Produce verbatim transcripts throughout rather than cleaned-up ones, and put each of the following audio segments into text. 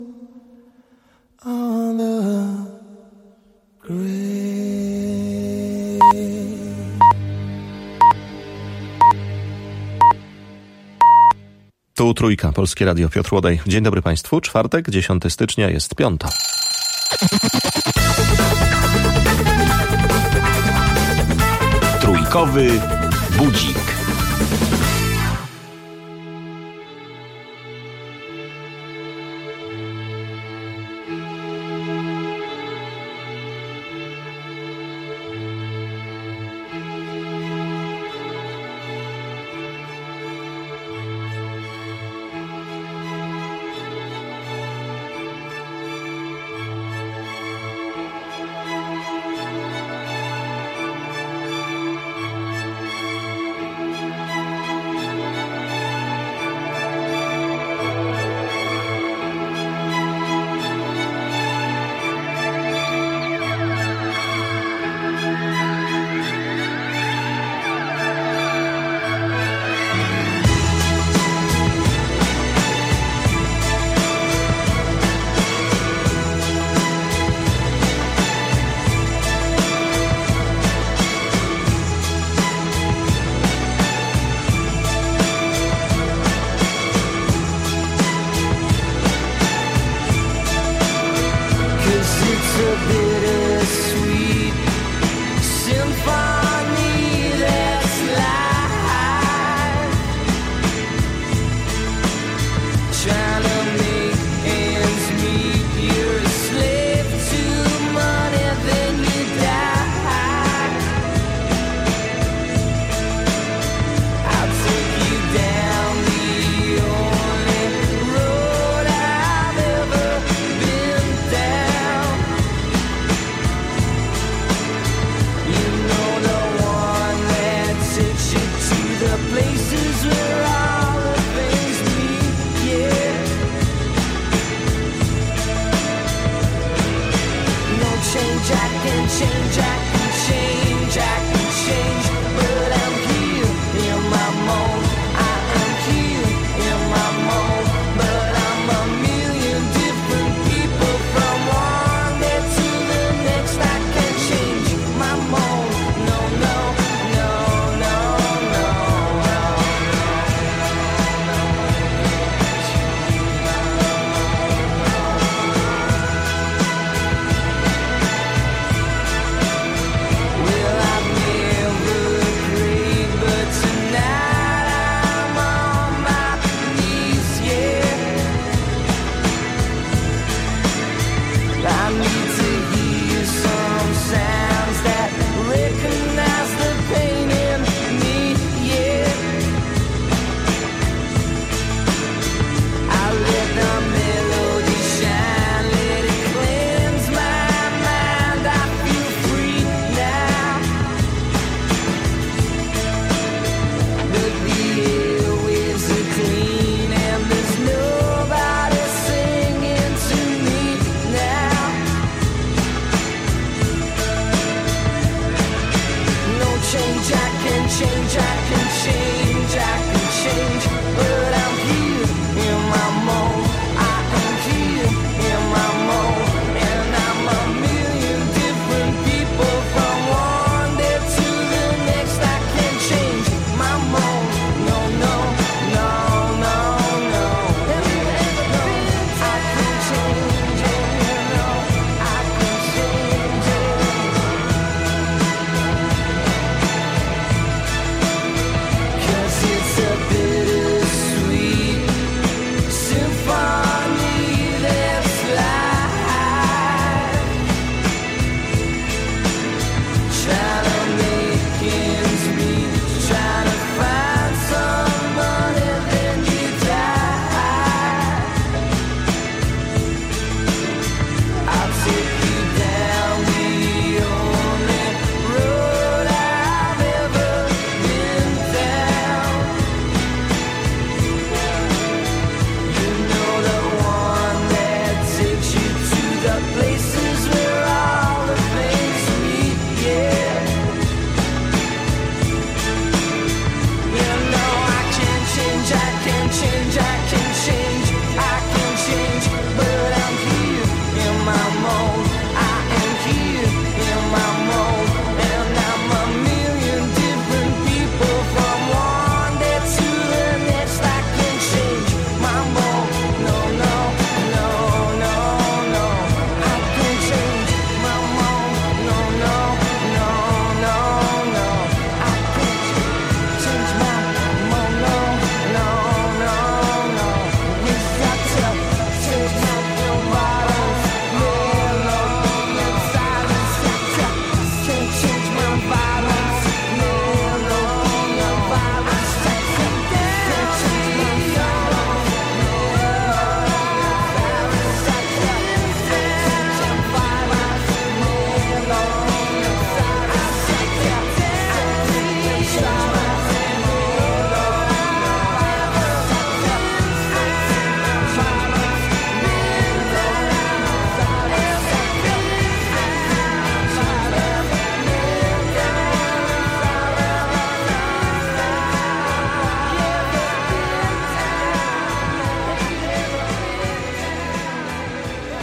on the grave. Tu Trójka, Polskie Radio, Piotr Łodej. Dzień dobry Państwu. Czwartek, dziesiątego stycznia, jest piąta. Trójkowy budzik.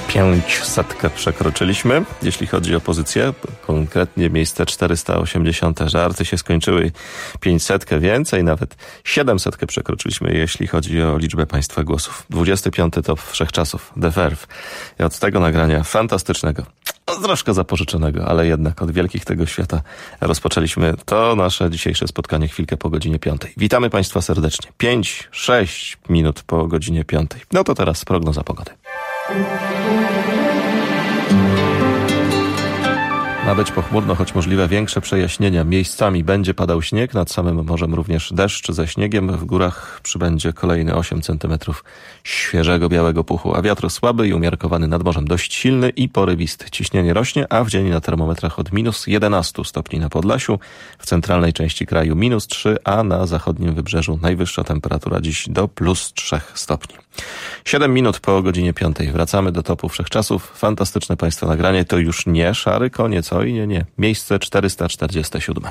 pięćsetkę przekroczyliśmy, jeśli chodzi o pozycję, konkretnie miejsce czterysta osiemdziesiąte. Żarty się skończyły, pięćsetkę więcej, nawet siedemsetkę przekroczyliśmy, jeśli chodzi o liczbę państwa głosów. dwudziesty piąty top wszechczasów, The Verve. I od tego nagrania fantastycznego, troszkę zapożyczonego, ale jednak od wielkich tego świata rozpoczęliśmy to nasze dzisiejsze spotkanie chwilkę po godzinie piątej. Witamy Państwa serdecznie. Pięć, sześć minut po godzinie piątej. No to teraz prognoza pogody. Ma być pochmurno, choć możliwe większe przejaśnienia. Miejscami będzie padał śnieg, nad samym morzem również deszcz ze śniegiem. W górach przybędzie kolejny osiem centymetrów świeżego białego puchu, a wiatr słaby i umiarkowany nad morzem dość silny i porywisty. Ciśnienie rośnie, a w dzień na termometrach od minus jedenaście stopni na Podlasiu, w centralnej części kraju minus trzy, a na zachodnim wybrzeżu najwyższa temperatura dziś do plus trzy stopni. siedem minut po godzinie piątej. Wracamy do topu wszechczasów. Fantastyczne Państwa nagranie. To już nie szary koniec, oj nie, nie. Miejsce czterysta czterdzieste siódme.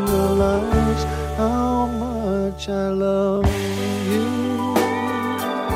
I love you.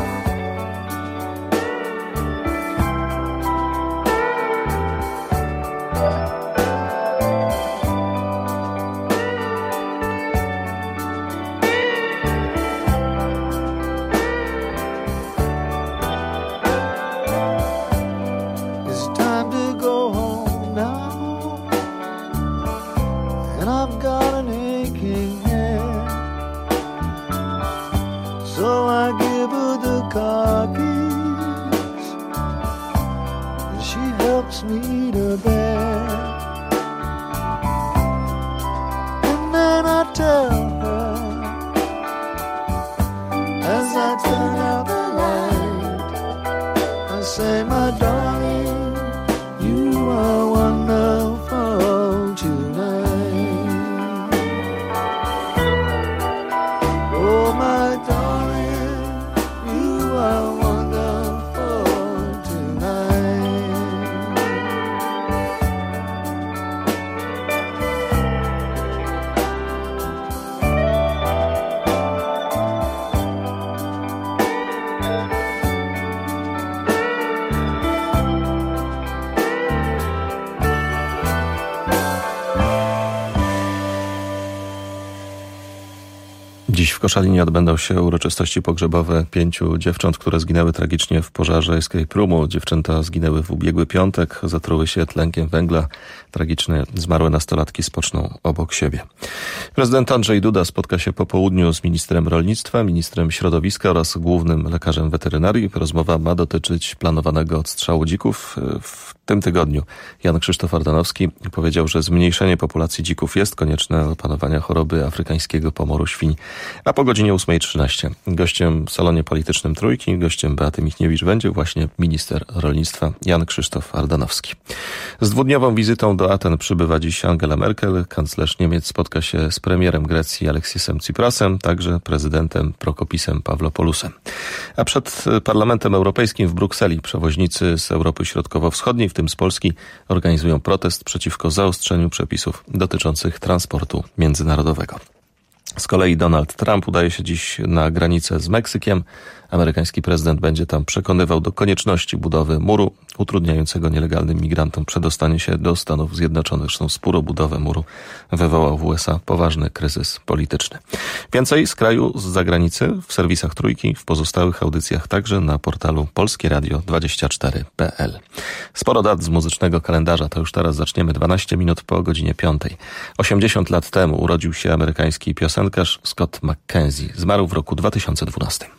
Koszalinie odbędą się uroczystości pogrzebowe pięciu dziewcząt, które zginęły tragicznie w pożarze escape roomu. Dziewczęta zginęły w ubiegły piątek, zatruły się tlenkiem węgla. Tragicznie zmarłe nastolatki spoczną obok siebie. Prezydent Andrzej Duda spotka się po południu z ministrem rolnictwa, ministrem środowiska oraz głównym lekarzem weterynarii. Rozmowa ma dotyczyć planowanego odstrzału dzików. W tym tygodniu Jan Krzysztof Ardanowski powiedział, że zmniejszenie populacji dzików jest konieczne do opanowania choroby afrykańskiego pomoru świń. A po godzinie ósma trzynaście gościem w salonie politycznym Trójki, gościem Beaty Michniewicz będzie właśnie minister rolnictwa Jan Krzysztof Ardanowski. Z dwudniową wizytą do Aten przybywa dziś Angela Merkel. Kanclerz Niemiec spotka się z premierem Grecji Aleksisem Tsiprasem, także prezydentem Prokopisem Pawlopoulosem. A przed Parlamentem Europejskim w Brukseli przewoźnicy z Europy Środkowo-Wschodniej, w tym z Polski, organizują protest przeciwko zaostrzeniu przepisów dotyczących transportu międzynarodowego. Z kolei Donald Trump udaje się dziś na granicę z Meksykiem. Amerykański prezydent będzie tam przekonywał do konieczności budowy muru utrudniającego nielegalnym migrantom przedostanie się do Stanów Zjednoczonych. Zresztą spór o budowę muru wywołał w U S A poważny kryzys polityczny. Więcej z kraju, z zagranicy w serwisach Trójki, w pozostałych audycjach, także na portalu polskie radio dwadzieścia cztery kropka p l. Sporo dat z muzycznego kalendarza, to już teraz zaczniemy. dwanaście minut po godzinie piątej. osiemdziesiąt lat temu urodził się amerykański piosenkarz Scott McKenzie. Zmarł w roku dwa tysiące dwunastym.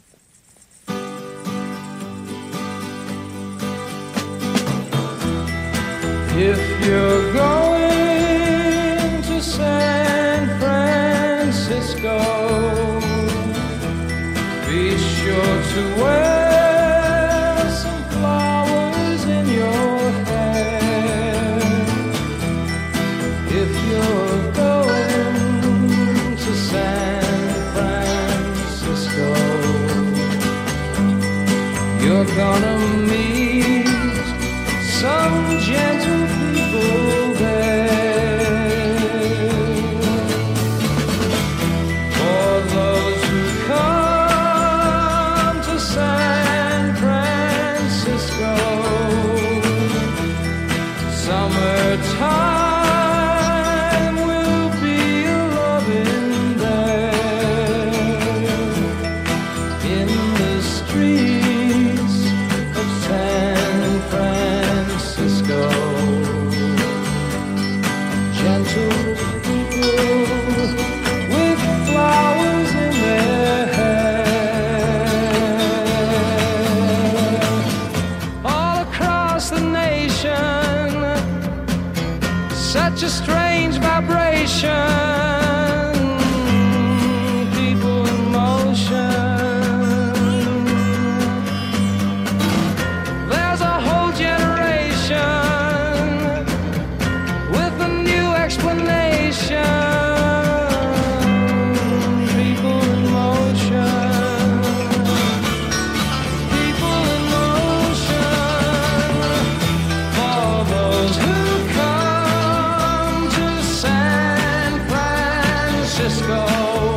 If you're going to San Francisco, be sure to wear some flowers in your hair. If you're going to San Francisco, you're gonna meet some gentle people there. For those who come to San Francisco, summertime will be a loving there. In the streets of San Francisco, gentle people with flowers in their hair. All across the nation, such a strange vibration. People in motion. There's a whole generation with a new explanation. People in motion. People in motion. For those who come to San Francisco,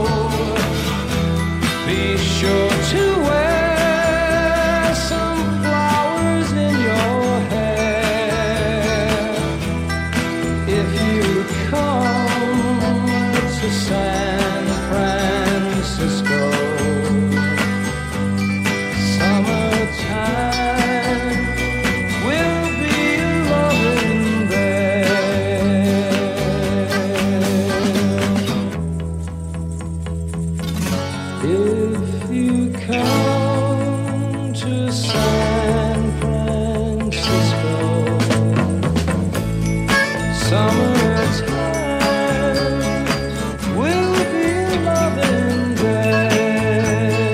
be sure to wear some flowers in your hair. If you come to San Francisco, summertime will be loving there. If you come to San Francisco, summertime will be loving there.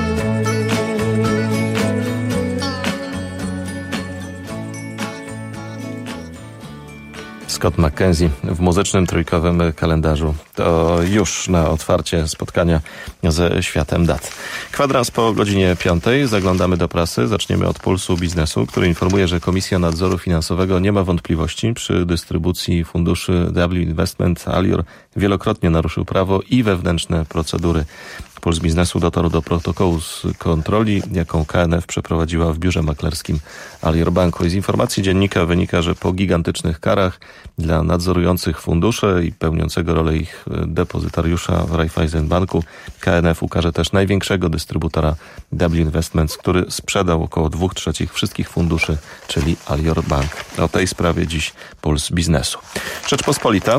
Scott McKenzie w muzycznym trójkowym kalendarzu. To już na otwarcie spotkania ze światem dat. Kwadrans po godzinie piątej. Zaglądamy do prasy. Zaczniemy od Pulsu Biznesu, który informuje, że Komisja Nadzoru Finansowego nie ma wątpliwości przy dystrybucji funduszy W Investment. Alior wielokrotnie naruszył prawo i wewnętrzne procedury. Puls Biznesu dotarł do protokołu z kontroli, jaką K N F przeprowadziła w biurze maklerskim Alior Banku. I z informacji dziennika wynika, że po gigantycznych karach dla nadzorujących fundusze i pełniącego rolę ich depozytariusza w Raiffeisenbanku. K N F ukaże też największego dystrybutora W Investments, który sprzedał około dwóch trzecich wszystkich funduszy, czyli Alior Bank. O tej sprawie dziś Puls Biznesu. Rzeczpospolita.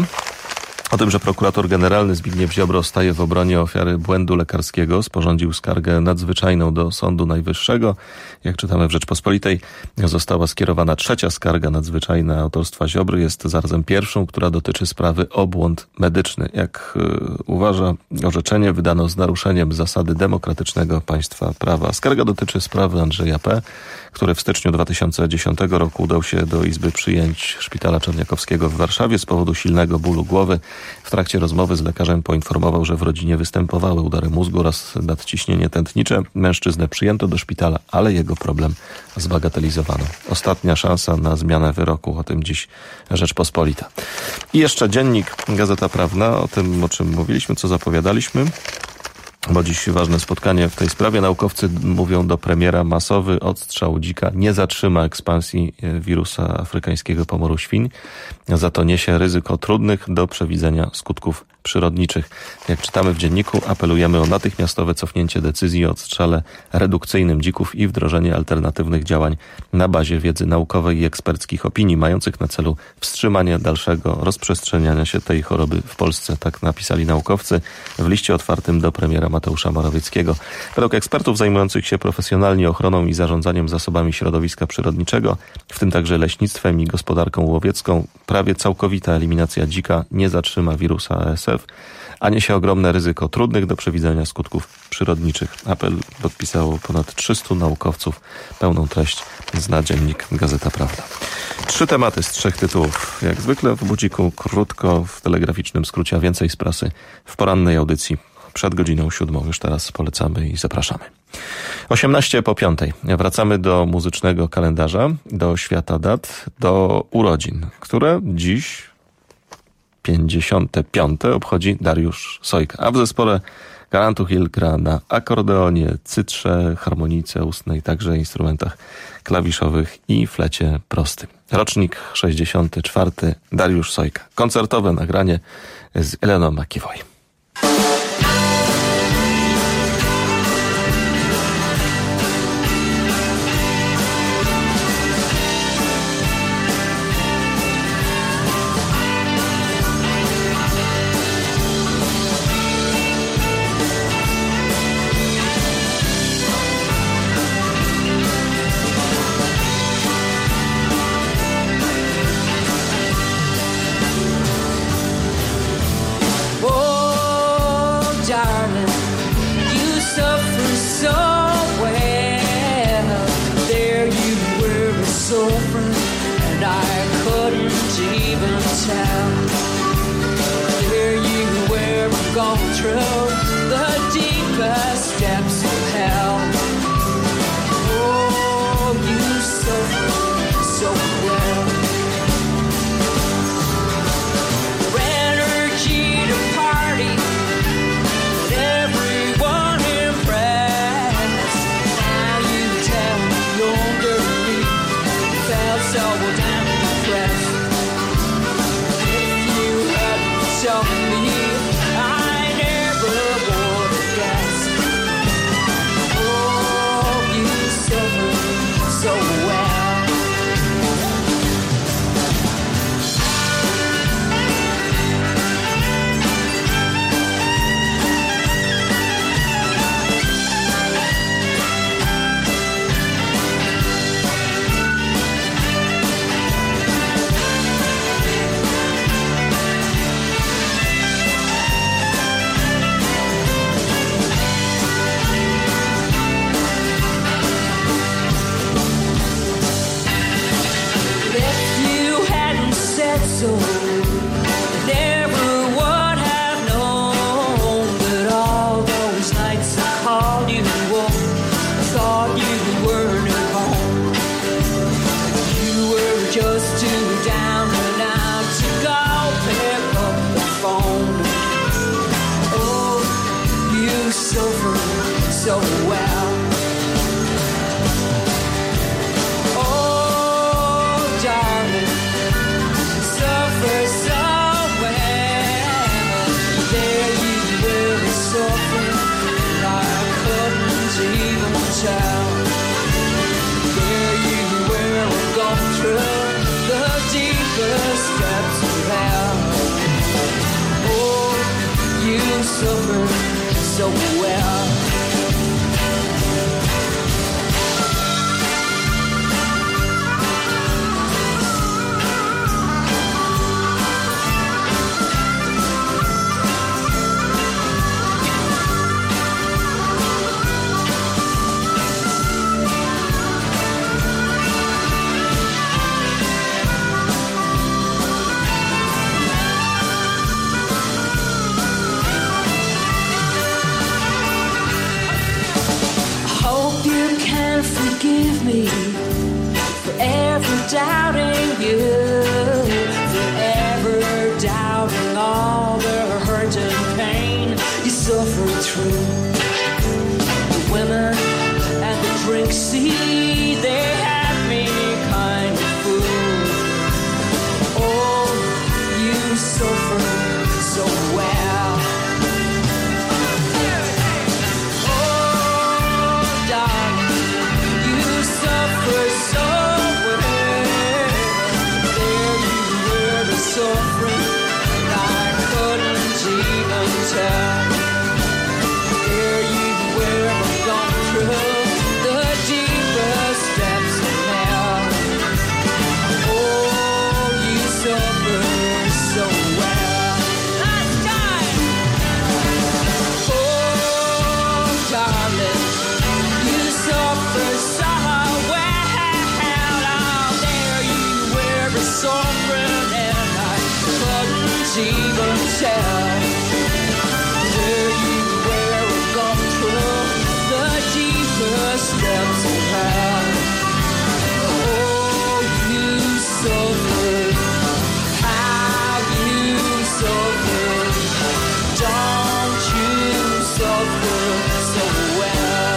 O tym, że prokurator generalny Zbigniew Ziobro staje w obronie ofiary błędu lekarskiego, sporządził skargę nadzwyczajną do Sądu Najwyższego. Jak czytamy w Rzeczpospolitej, została skierowana trzecia skarga nadzwyczajna autorstwa Ziobry. Jest zarazem pierwszą, która dotyczy sprawy o błąd medyczny. Jak yy, uważa orzeczenie, wydano z naruszeniem zasady demokratycznego państwa prawa. Skarga dotyczy sprawy Andrzeja P., który w styczniu dwa tysiące dziesiątego roku udał się do Izby Przyjęć Szpitala Czerniakowskiego w Warszawie z powodu silnego bólu głowy. W trakcie rozmowy z lekarzem poinformował, że w rodzinie występowały udary mózgu oraz nadciśnienie tętnicze. Mężczyznę przyjęto do szpitala, ale jego problem zbagatelizowano. Ostatnia szansa na zmianę wyroku. O tym dziś Rzeczpospolita. I jeszcze dziennik, Gazeta Prawna, o tym, o czym mówiliśmy, co zapowiadaliśmy. Bo dziś ważne spotkanie w tej sprawie. Naukowcy mówią do premiera: masowy odstrzał dzika nie zatrzyma ekspansji wirusa afrykańskiego pomoru świń. Za to niesie ryzyko trudnych do przewidzenia skutków przyrodniczych. Jak czytamy w dzienniku, apelujemy o natychmiastowe cofnięcie decyzji o odstrzale redukcyjnym dzików i wdrożenie alternatywnych działań na bazie wiedzy naukowej i eksperckich opinii, mających na celu wstrzymanie dalszego rozprzestrzeniania się tej choroby w Polsce. Tak napisali naukowcy w liście otwartym do premiera Mateusza Morawieckiego. Według ekspertów zajmujących się profesjonalnie ochroną i zarządzaniem zasobami środowiska przyrodniczego, w tym także leśnictwem i gospodarką łowiecką, prawie całkowita eliminacja dzika nie zatrzyma wirusa A S F, a niesie ogromne ryzyko trudnych do przewidzenia skutków przyrodniczych. Apel podpisało ponad trzystu naukowców. Pełną treść zna dziennik Gazeta Prawna. Trzy tematy z trzech tytułów. Jak zwykle w Budziku krótko, w telegraficznym skrócie, a więcej z prasy w porannej audycji przed godziną siódmą. Już teraz polecamy i zapraszamy. osiemnaście po piątej. Wracamy do muzycznego kalendarza, do świata dat, do urodzin, które dziś pięćdziesiąte piąte obchodzi Dariusz Sojka. A w zespole Galantu Hill gra na akordeonie, cytrze, harmonijce ustnej, także instrumentach klawiszowych i flecie prostym. Rocznik sześćdziesiąty czwarty. Dariusz Sojka. Koncertowe nagranie z Eleną McEvoy. Suffer so well. Forgive me for ever doubting you, for ever doubting all the hurt and pain you suffered through. The women and the drink, see, they had me kind of fooled. Oh, you suffered so well. Oh, darling, suffer so well. There you were, suffering, and I couldn't even tell. There you were, gone through the deepest depths of hell. Oh, you suffer so well. Last time. Oh, darling, you suffer so suffering, and I couldn't even tell. There you were, gone through the deepest depths of hell. Oh, you suffered, how you suffered. Don't you suffer so well?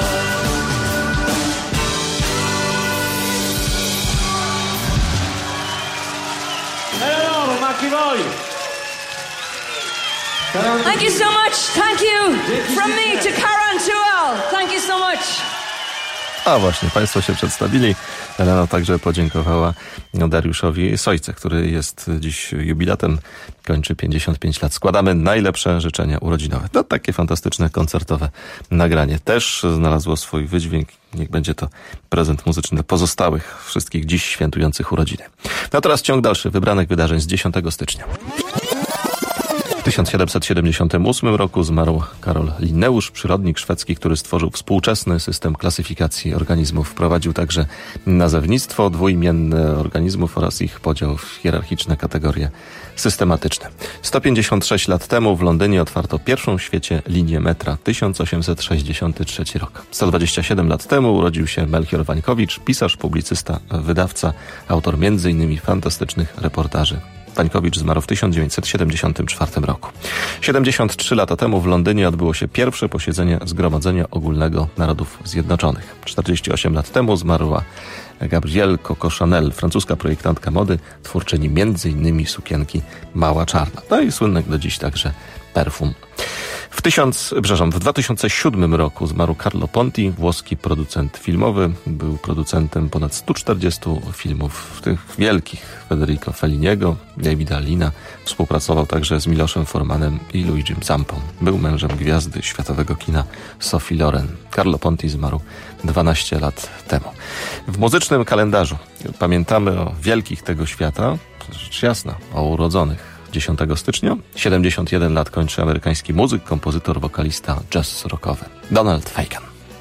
Thank you so much. Thank you from me to Karen Tuel. Thank you so much. A właśnie, państwo się przedstawili. Elena także podziękowała Dariuszowi Sojce, który jest dziś jubilatem, kończy pięćdziesiąt pięć lat. Składamy najlepsze życzenia urodzinowe. To takie fantastyczne, koncertowe nagranie. Też znalazło swój wydźwięk. Niech będzie to prezent muzyczny dla pozostałych, wszystkich dziś świętujących urodziny. No a teraz ciąg dalszy wybranych wydarzeń z dziesiątego stycznia. W tysiąc siedemset siedemdziesiątym ósmym roku zmarł Karol Linneusz, przyrodnik szwedzki, który stworzył współczesny system klasyfikacji organizmów. Wprowadził także nazewnictwo dwuimienne organizmów oraz ich podział w hierarchiczne kategorie systematyczne. sto pięćdziesiąt sześć lat temu w Londynie otwarto pierwszą w świecie linię metra, tysiąc osiemset sześćdziesiąty trzeci rok. sto dwadzieścia siedem lat temu urodził się Melchior Wańkowicz, pisarz, publicysta, wydawca, autor między innymi fantastycznych reportaży. Wańkowicz zmarł w tysiąc dziewięćset siedemdziesiątym czwartym roku. siedemdziesiąt trzy lata temu w Londynie odbyło się pierwsze posiedzenie Zgromadzenia Ogólnego Narodów Zjednoczonych. czterdzieści osiem lat temu zmarła Gabrielle Coco Chanel, francuska projektantka mody, twórczyni między innymi sukienki Mała Czarna. No i słynny do dziś także perfum. W, tysiąc, przepraszam, w dwa tysiące siódmym roku zmarł Carlo Ponti, włoski producent filmowy. Był producentem ponad stu czterdziestu filmów, tych wielkich, Federico Felliniego, Davida Lina. Współpracował także z Miloszem Formanem i Luigim Zampą. Był mężem gwiazdy światowego kina Sophie Loren. Carlo Ponti zmarł dwanaście lat temu. W muzycznym kalendarzu pamiętamy o wielkich tego świata, rzecz jasna, o urodzonych. dziesiątego stycznia, siedemdziesiąt jeden lat kończy amerykański muzyk, kompozytor, wokalista jazz rockowy Donald Fagen.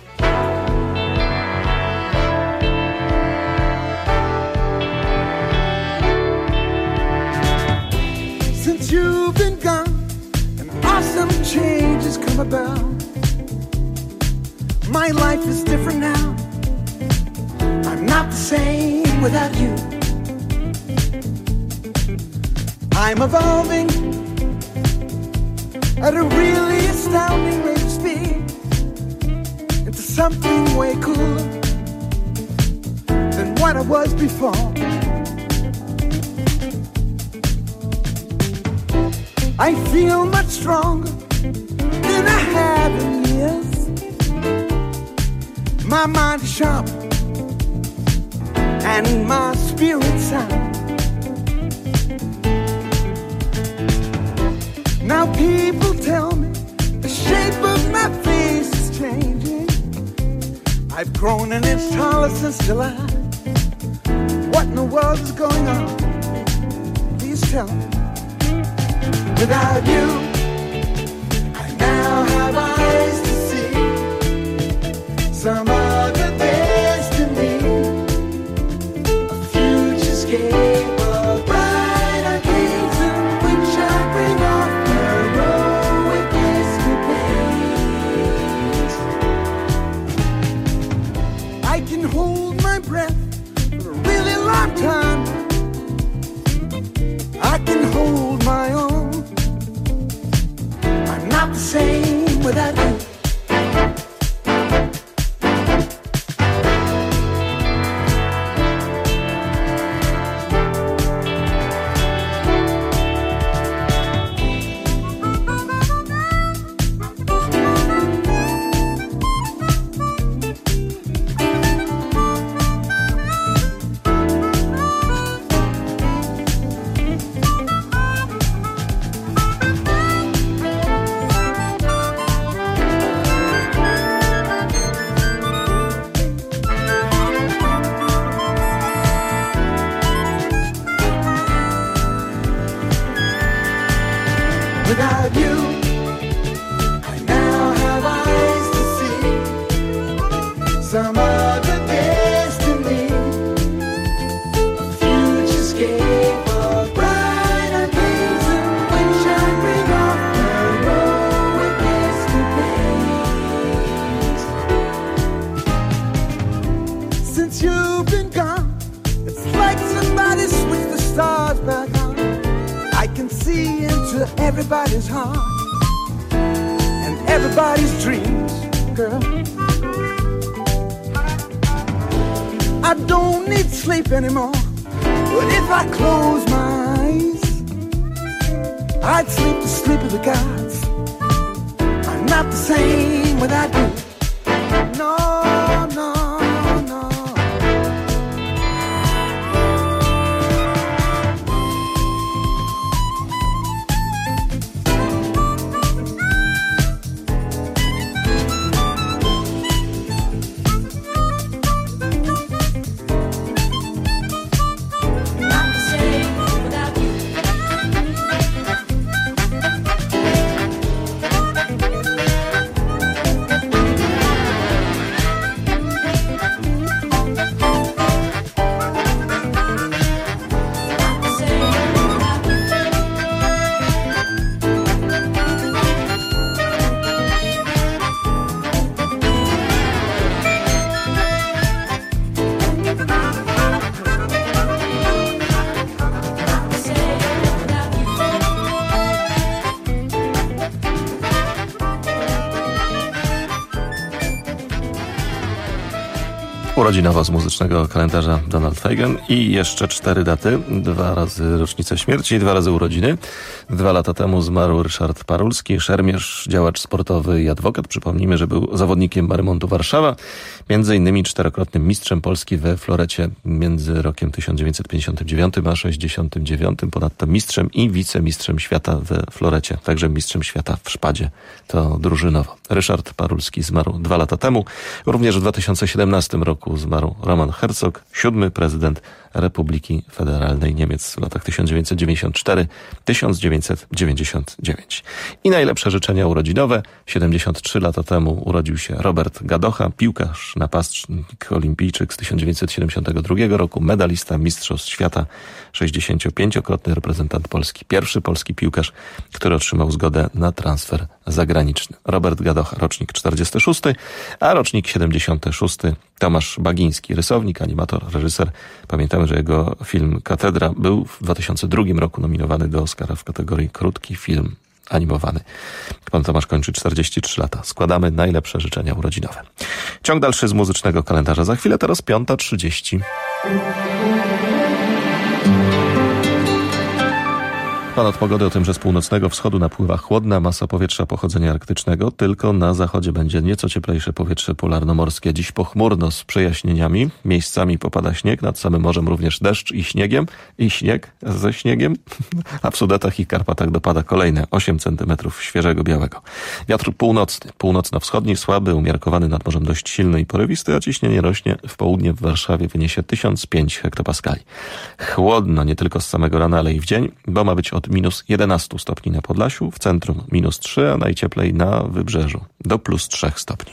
Since you've been gone, an awesome change has come about. My life is different now. I'm not the same without you. I'm evolving at a really astounding rate of speed into something way cooler than what I was before. I feel much stronger than I have in years. My mind is sharp and my spirit sound. Now people tell me the shape of my I've grown an inch taller since July. What in the world is going on? Please tell me. Without you, I now have eyes to see some other destiny, a futurescape of brighter days in which I bring off heroic escapades. I can hold my breath for a really long time. I can hold my own. I'm not the same without you. Without you, I now have eyes to see some other destiny, a futurescape of brighter days in which I bring off heroic escapades. Since you've been gone, it's like somebody switched the stars back on. I can see into everybody's heart and everybody's dreams, girl. I don't need sleep anymore, but if I close my eyes, I'd sleep the sleep of the gods. I'm not the same without you. No, no, no. Urodzinowo z muzycznego kalendarza Donald Fagen i jeszcze cztery daty, dwa razy rocznicę śmierci i dwa razy urodziny. Dwa lata temu zmarł Ryszard Parulski, szermierz, działacz sportowy i adwokat. Przypomnijmy, że był zawodnikiem Marymontu Warszawa, między innymi czterokrotnym mistrzem Polski we florecie między rokiem tysiąc dziewięćset pięćdziesiątym dziewiątym a sześćdziesiątym dziewiątym. Ponadto mistrzem i wicemistrzem świata we florecie, także mistrzem świata w szpadzie. To drużynowo. Ryszard Parulski zmarł dwa lata temu. Również w dwa tysiące siedemnastym roku zmarł Roman Herzog, siódmy prezydent Republiki Federalnej Niemiec w latach tysiąc dziewięćset dziewięćdziesiątym czwartym do tysiąc dziewięćset dziewięćdziesiątym dziewiątym. I najlepsze życzenia urodzinowe. siedemdziesiąt trzy lata temu urodził się Robert Gadocha, piłkarz, napastnik, olimpijczyk z tysiąc dziewięćset siedemdziesiątego drugiego roku, medalista Mistrzostw Świata, sześćdziesięciopięciokrotny reprezentant Polski, pierwszy polski piłkarz, który otrzymał zgodę na transfer zagraniczny. Robert Gadocha, rocznik czterdziesty szósty, a rocznik siedemdziesiąty szósty Tomasz Bagiński, rysownik, animator, reżyser. Pamiętamy, że jego film Katedra był w dwa tysiące drugim roku nominowany do Oscara w kategorii krótki film animowany. Pan Tomasz kończy czterdzieści trzy lata. Składamy najlepsze życzenia urodzinowe. Ciąg dalszy z muzycznego kalendarza za chwilę, teraz piąta trzydzieści. Pan od pogody o tym, że z północnego wschodu napływa chłodna masa powietrza pochodzenia arktycznego. Tylko na zachodzie będzie nieco cieplejsze powietrze polarnomorskie. Dziś pochmurno z przejaśnieniami. Miejscami popada śnieg, nad samym morzem również deszcz i śniegiem. I śnieg ze śniegiem. A w Sudetach i Karpatach dopada kolejne osiem centymetrów świeżego białego. Wiatr północny, północno-wschodni, słaby, umiarkowany, nad morzem dość silny i porywisty, a ciśnienie rośnie. W południe w Warszawie wyniesie tysiąc pięć hektopaskali. Chłodno nie tylko z samego rana, ale i w dzień, bo ma być od minus jedenastu stopni na Podlasiu, w centrum minus trzy, a najcieplej na wybrzeżu do plus trzech stopni.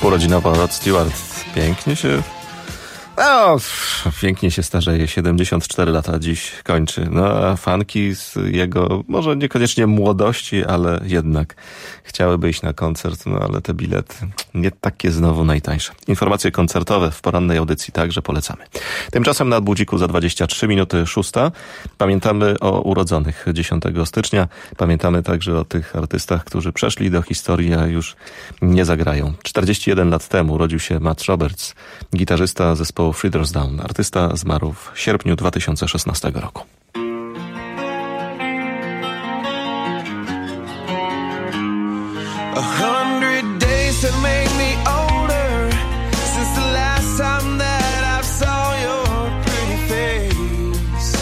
urodzinowo Rod Stewart. Pięknie się... No, pięknie się starzeje. siedemdziesiąt cztery lata dziś kończy. No, a fanki z jego, może niekoniecznie młodości, ale jednak chciałyby iść na koncert, no ale te bilety nie takie znowu najtańsze. Informacje koncertowe w porannej audycji także polecamy. Tymczasem na Budziku za dwadzieścia trzy minuty szósta. Pamiętamy o urodzonych dziesiątego stycznia. Pamiętamy także o tych artystach, którzy przeszli do historii, a już nie zagrają. czterdzieści jeden lat temu urodził się Matt Roberts, gitarzysta zespołu Feathers Down. Artysta zmarł w sierpniu dwa tysiące szesnastego roku. A hundred days have made me older since the last time that I saw your pretty face.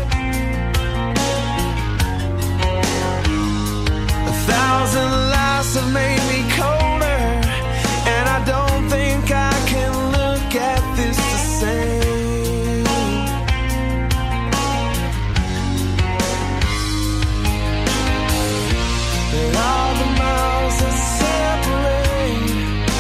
A thousand lives have made me colder, and I don't think I can look at this the same. There are the miles that separate,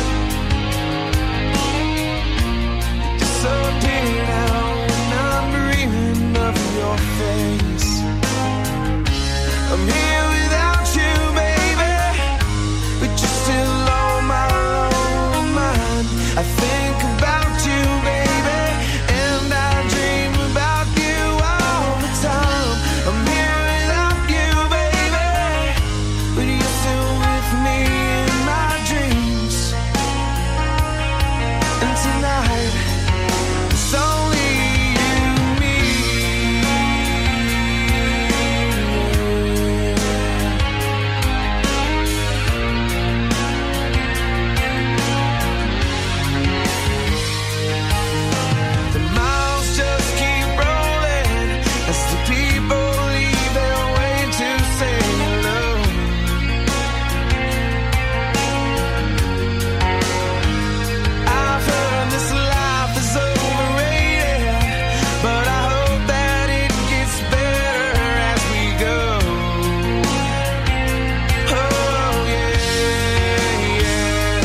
disappear now when I'm dreaming of your face. I'm here without you, baby, but you're still on my lonely mind. I think about you, baby, and I dream about you all the time. I'm here without you, baby, but you're still with me in my dreams. And tonight, it's only you and me. The miles just keep rolling as the people leave their way to say hello. I've heard this life is overrated, but I hope that it gets better as we go. Oh yeah, yeah.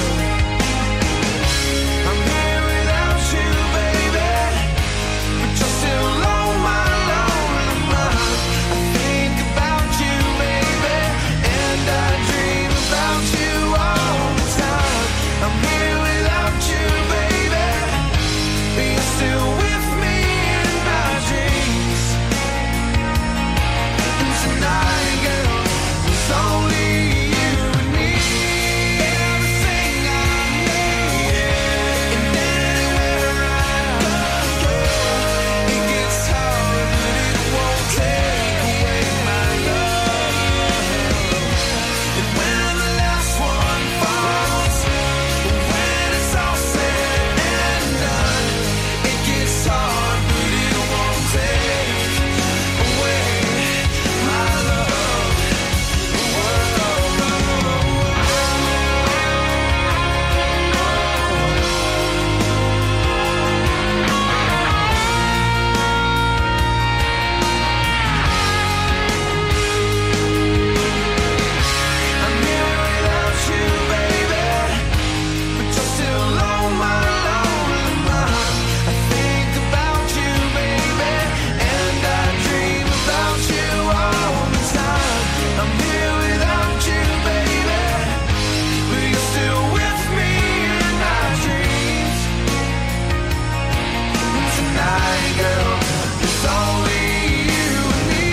I'm here without you, baby, but you're still on my lonely mind. I think about you, baby, and I dream about you all the time. I'm here without you, baby, but you're still with me in my dreams. And tonight, girl, it's only you and me. Everything I need, and anywhere I go, it gets hard, but it won't take away my love. And when the last one falls, when it's all said and done, it gets hard, but it won't take away my love. I'm here without you, baby, but you're still on my lonely mind. I think about you, baby, and I dream about you all the time. I'm here without you, baby, but you're still with me in my dreams. And tonight, girl, it's only you and me.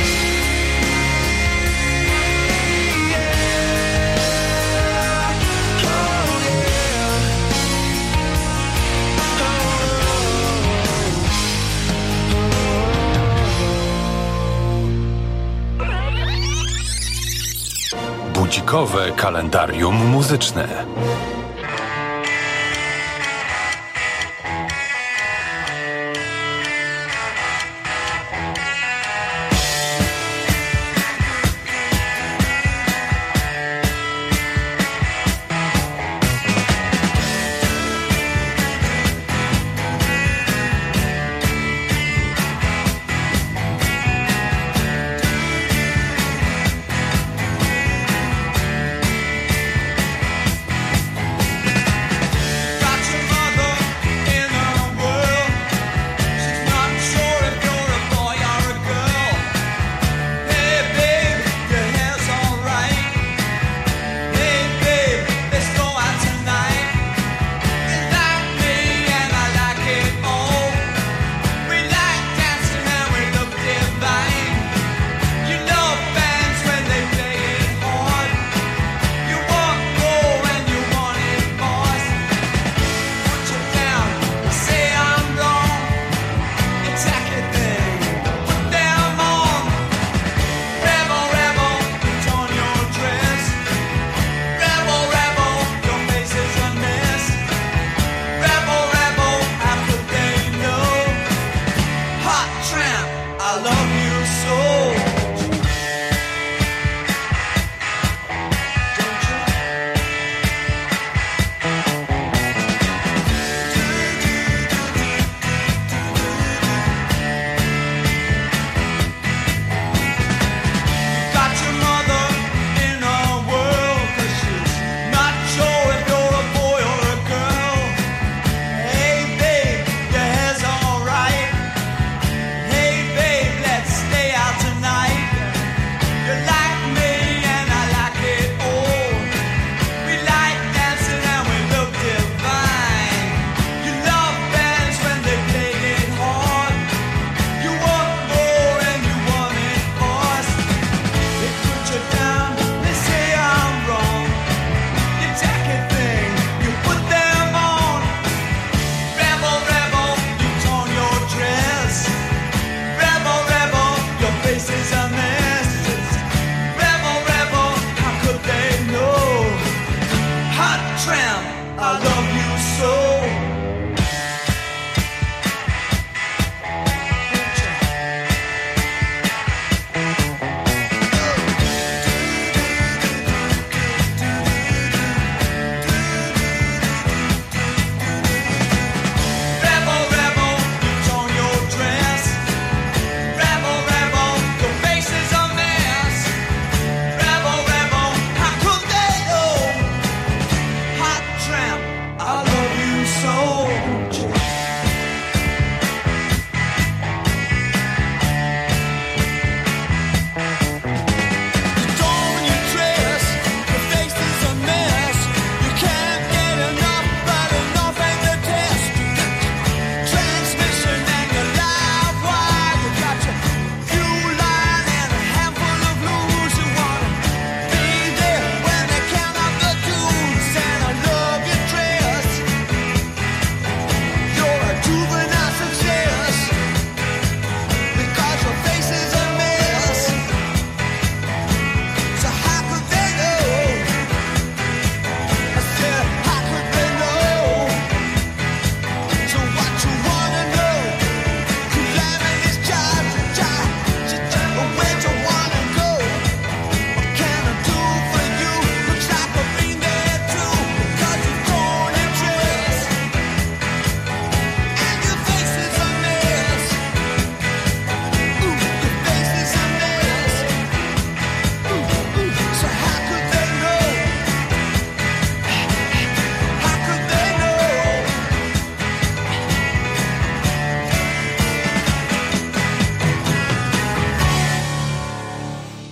Yeah. Oh yeah. Budzikowe kalendarium muzyczne.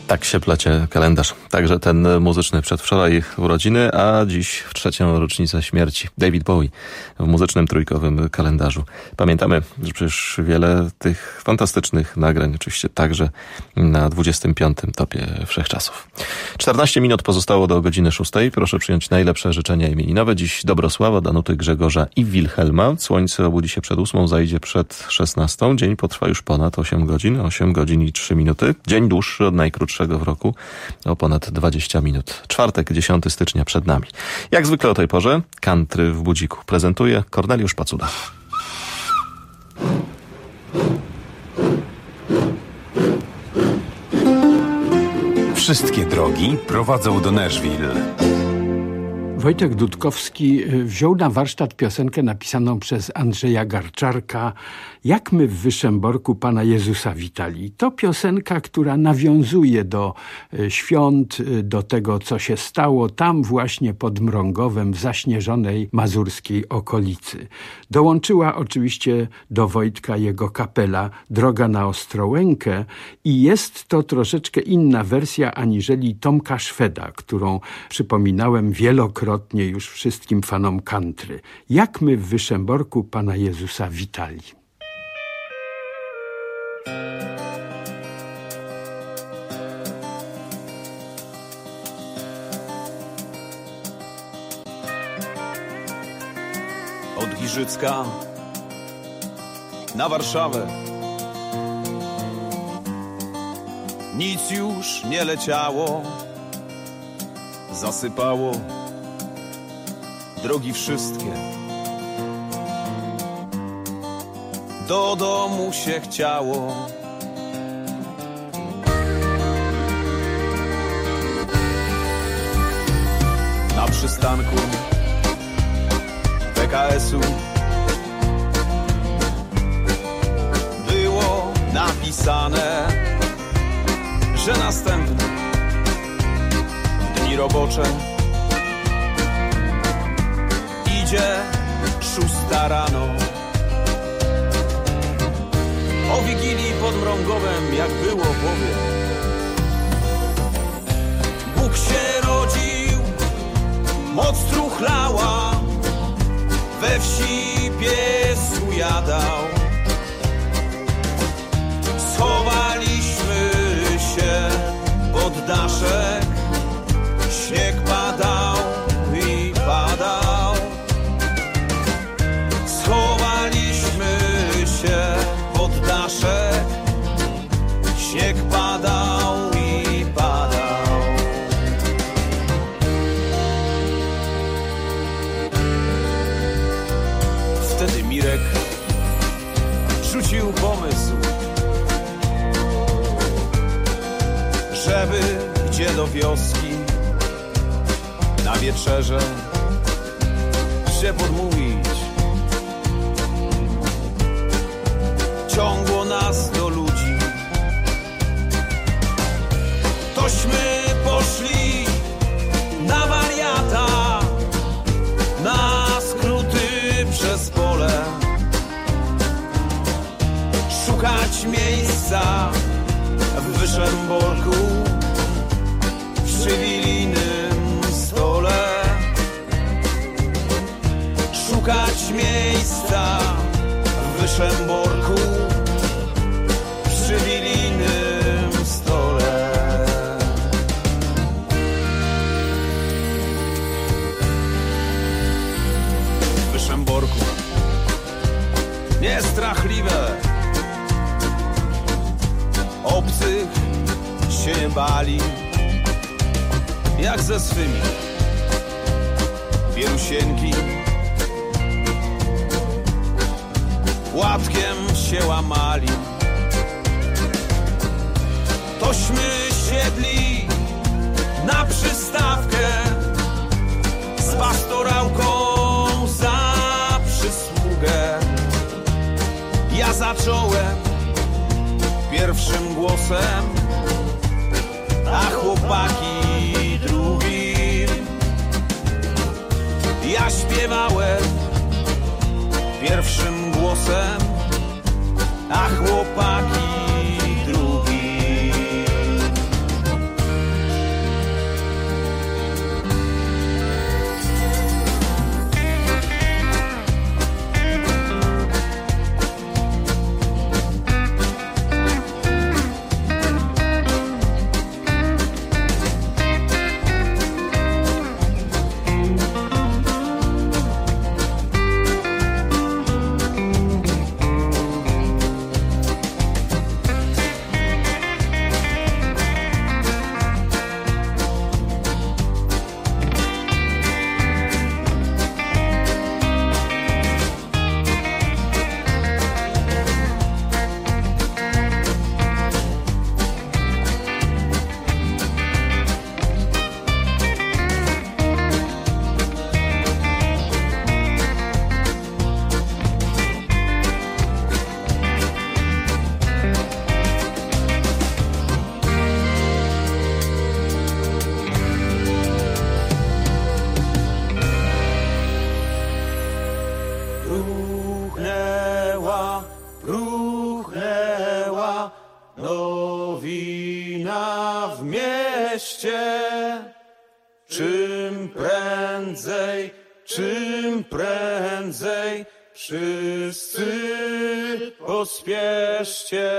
Tak się plecie kalendarz. Także ten muzyczny przedwczoraj urodziny, a dziś w trzecią rocznicę śmierci. David Bowie w muzycznym trójkowym kalendarzu. Pamiętamy, że przecież wiele tych fantastycznych nagrań, oczywiście także na dwudziestym piątym topie wszechczasów. czternaście minut pozostało do godziny szóstej. Proszę przyjąć najlepsze życzenia imieninowe. Dziś Dobrosława, Danuty, Grzegorza i Wilhelma. Słońce obudzi się przed ósmą, zajdzie przed szesnastą. Dzień potrwa już ponad osiem godzin, osiem godzin i trzy minuty. Dzień dłuższy od najkrótszego w roku o ponad dwadzieścia minut. Czwartek, dziesiątego stycznia przed nami. Jak zwykle o tej porze country w budziku prezentuje Korneliusz Pacuda. Wszystkie drogi prowadzą do Nashville. Wojtek Dudkowski wziął na warsztat piosenkę napisaną przez Andrzeja Garczarka Jak my w Wyszemborku Pana Jezusa witali. To piosenka, która nawiązuje do świąt, do tego, co się stało tam właśnie pod Mrągowem w zaśnieżonej mazurskiej okolicy. Dołączyła oczywiście do Wojtka jego kapela Droga na Ostrołękę i jest to troszeczkę inna wersja aniżeli Tomka Szweda, którą przypominałem wielokrotnie już wszystkim fanom country. Jak my w Wyszemborku Pana Jezusa witali. Od Giżycka na Warszawę nic już nie leciało, zasypało drogi wszystkie. Do domu się chciało. Na przystanku P K S-u było napisane, że następne dni robocze idzie szósta rano. O Wigilii pod Mrągowem, jak było, powiem. Bóg się rodził, moc truchlała, we wsi pies ujadał. Schowaliśmy się pod daszek, śnieg padał i padał. Schowaliśmy się pod daszek, śnieg padał i padał. Wtedy Mirek rzucił pomysł, żeby gdzie do wioski na wieczerze się podmówić. Ciągło nas do ludzi, tośmy poszli na wariata, na skróty przez pole, szukać miejsca w Wyszemborku przy wilijnym stole, szukać miejsca w Wyszemborku przy wilijnym stole. W Wyszemborku niestrachliwe, obcych się nie bali, jak ze swymi wierusieńki łatkiem się łamali. Tośmy siedli na przystawkę z pastorałką za przysługę. Ja zacząłem pierwszym głosem, a chłopaki drugim. Ja śpiewałem pierwszym głosem, a chłopaki drugim. Czym prędzej, czym prędzej, wszyscy pospieszcie.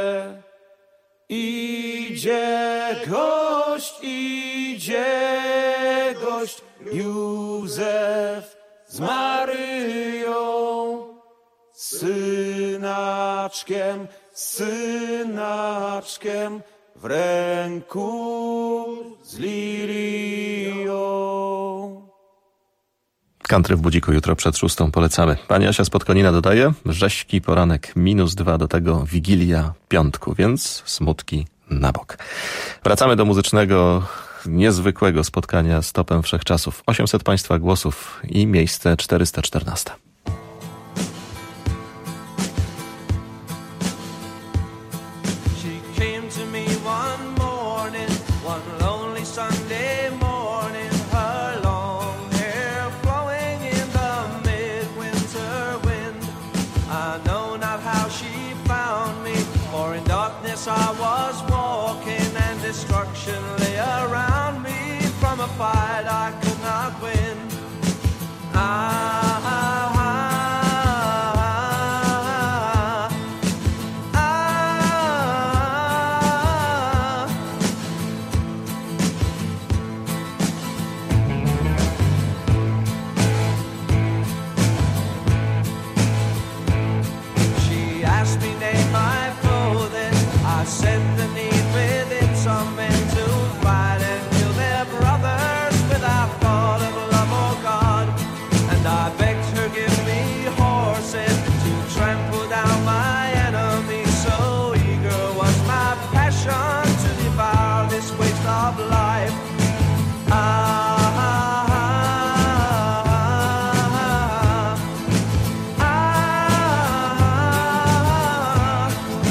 Idzie gość, idzie gość, Józef z Maryją, synaczkiem, synaczkiem, w ręku z lilią. Country w budziku jutro przed szóstą polecamy. Pani Asia z Podkonina dodaje, rześki poranek minus dwa, do tego Wigilia piątku, więc smutki na bok. Wracamy do muzycznego, niezwykłego spotkania z topem wszechczasów. osiemset Państwa głosów i miejsce czterysta czternaście. I was walking and destruction lay around me. From a fight I could not win. Ah, ah, ah, ah, ah. She asked me name my clothing. I said the need within some men to fight and kill their brothers without thought of love or God. And I begged her give me horses to trample down my enemies. So eager was my passion to devour this waste of life. Ah, ah, ah, ah, ah.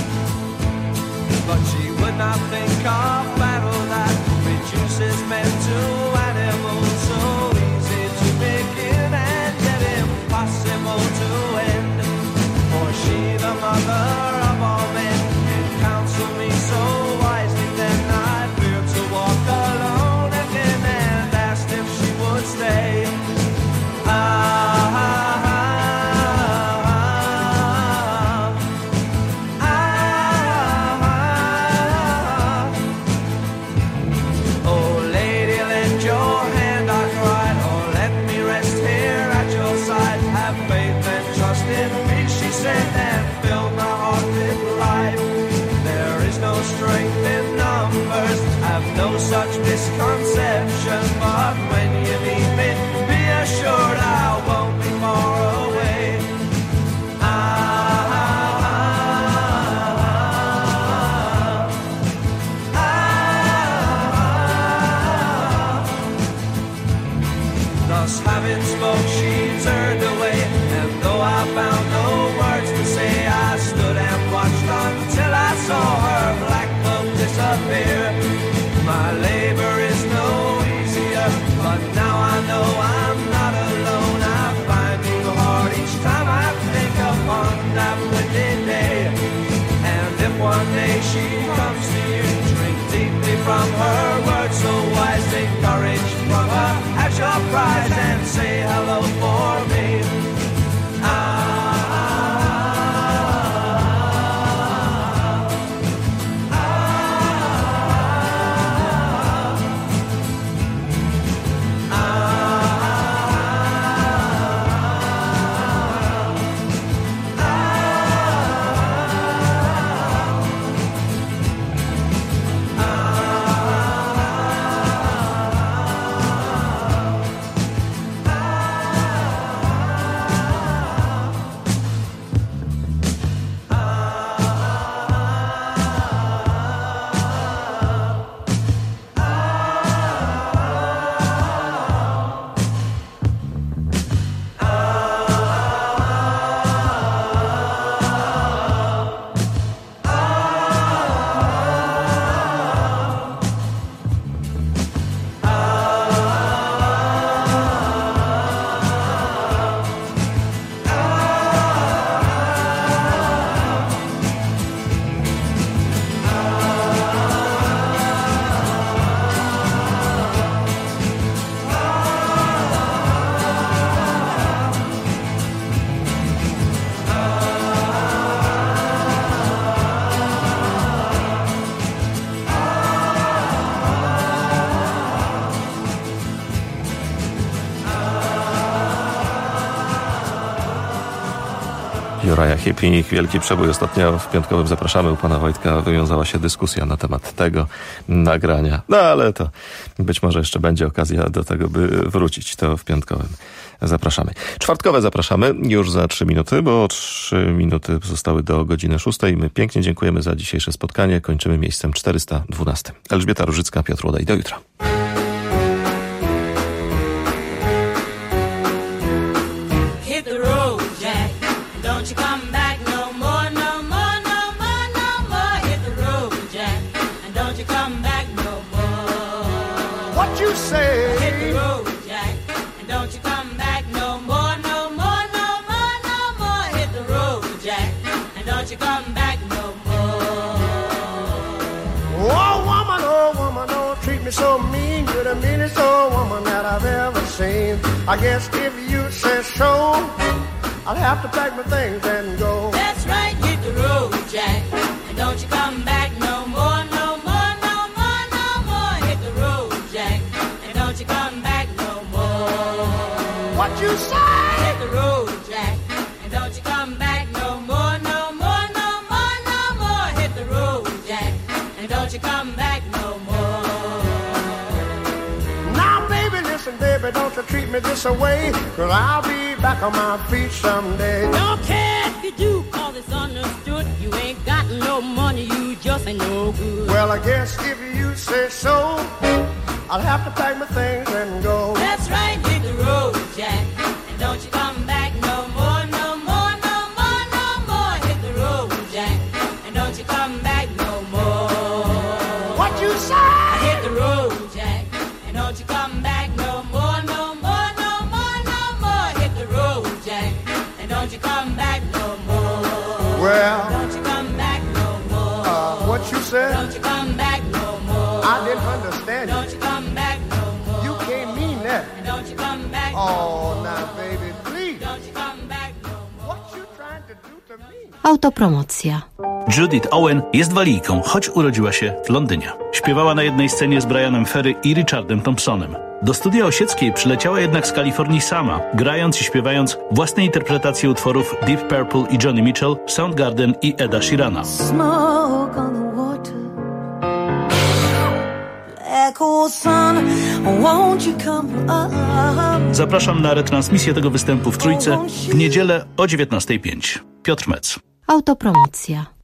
But she would not think of battle that reduces men to animals. So easy to begin and yet impossible to end. For she, the mother of all men, did counsel me so wisely. Then I feared to walk alone again and asked if she would stay. Ah, ah, ah, ah, ah. Oh, lady, lend your hand, I cried. Oh, let me rest here at your side. Have faith and trust in me, she said, and fill my heart with life. There is no strength in numbers, have no such misconception. But when you need me, be assured I won't be far away. Ah, ah, ah, ah. Thus having spoke, she turned away, and though I found no words to say, I stood and watched until I saw her black cloak disappear. My labor is no easier, but now I know I'm not alone. I find new heart each time I think upon that wicked day. And if one day she comes to you, drink deeply from her words so wise, take courage from her at your prize and say hello for me. Ah, ah, ah, ah, ah. Uriah Heep i ich wielki przebój. Ostatnio w piątkowym Zapraszamy u pana Wojtka wywiązała się dyskusja na temat tego nagrania. No ale to być może jeszcze będzie okazja do tego, by wrócić. To w piątkowym Zapraszamy. Czwartkowe Zapraszamy już za trzy minuty, bo trzy minuty zostały do godziny szóstej. My pięknie dziękujemy za dzisiejsze spotkanie. Kończymy miejscem czterysta dwanaście. Elżbieta Różycka, Piotr Łodaj. Do jutra. Hit the road, Jack. Don't you come back no more, no more, no more, no more. Hit the road, Jack. And don't you come back no more. What you say? Hit the road, Jack. And don't you come back no more, no more, no more, no more. Hit the road, Jack. And don't you come back no more. Oh, woman, oh, woman, don't treat me so mean. You're the meanest old woman that I've ever seen. I guess if you say so, I'll have to pack my things and go. That's right, hit the road, Jack. And don't you come back no more, no more, no more, no more. Hit the road, Jack. And don't you come back no more. What you say? Hit the road, Jack. And don't you come back no more, no more, no more, no more. Hit the road, Jack. And don't you come back no more. Now, baby, listen, baby, don't you treat me this away, 'cause I'll be back on my feet someday. Don't care if you do, cause it's understood. You ain't got no money, you just ain't no good. Well, I guess if you say so, I'll have to pack my things and go. That's right, hit the road, Jack. And don't you come back no more, no more, no more, no more. Hit the road, Jack. And don't you come back no more. What you say? Hit the road, Jack. And don't you come back no more, no more, no more, no more. Hit the road, Jack. And don't you come back no more. Well, Don't you come back no more. uh, what you said? Don't you come back no more. I didn't understand you. Don't you come back no more. You can't mean that. And don't you come back no Oh, more. now, baby, please. Don't you come back no more. What you trying to do to me? Autopromocja. Judith Owen jest walijką, choć urodziła się w Londynie. Śpiewała na jednej scenie z Brianem Ferry i Richardem Thompsonem. Do studia Osieckiej przyleciała jednak z Kalifornii sama, grając i śpiewając własne interpretacje utworów Deep Purple i Johnny Mitchell, Soundgarden i Eda Sheerana. Smoke on the water, black old sun, won't you come up? Zapraszam na retransmisję tego występu w Trójce w niedzielę o dziewiętnasta pięć. Piotr Metz. Autopromocja.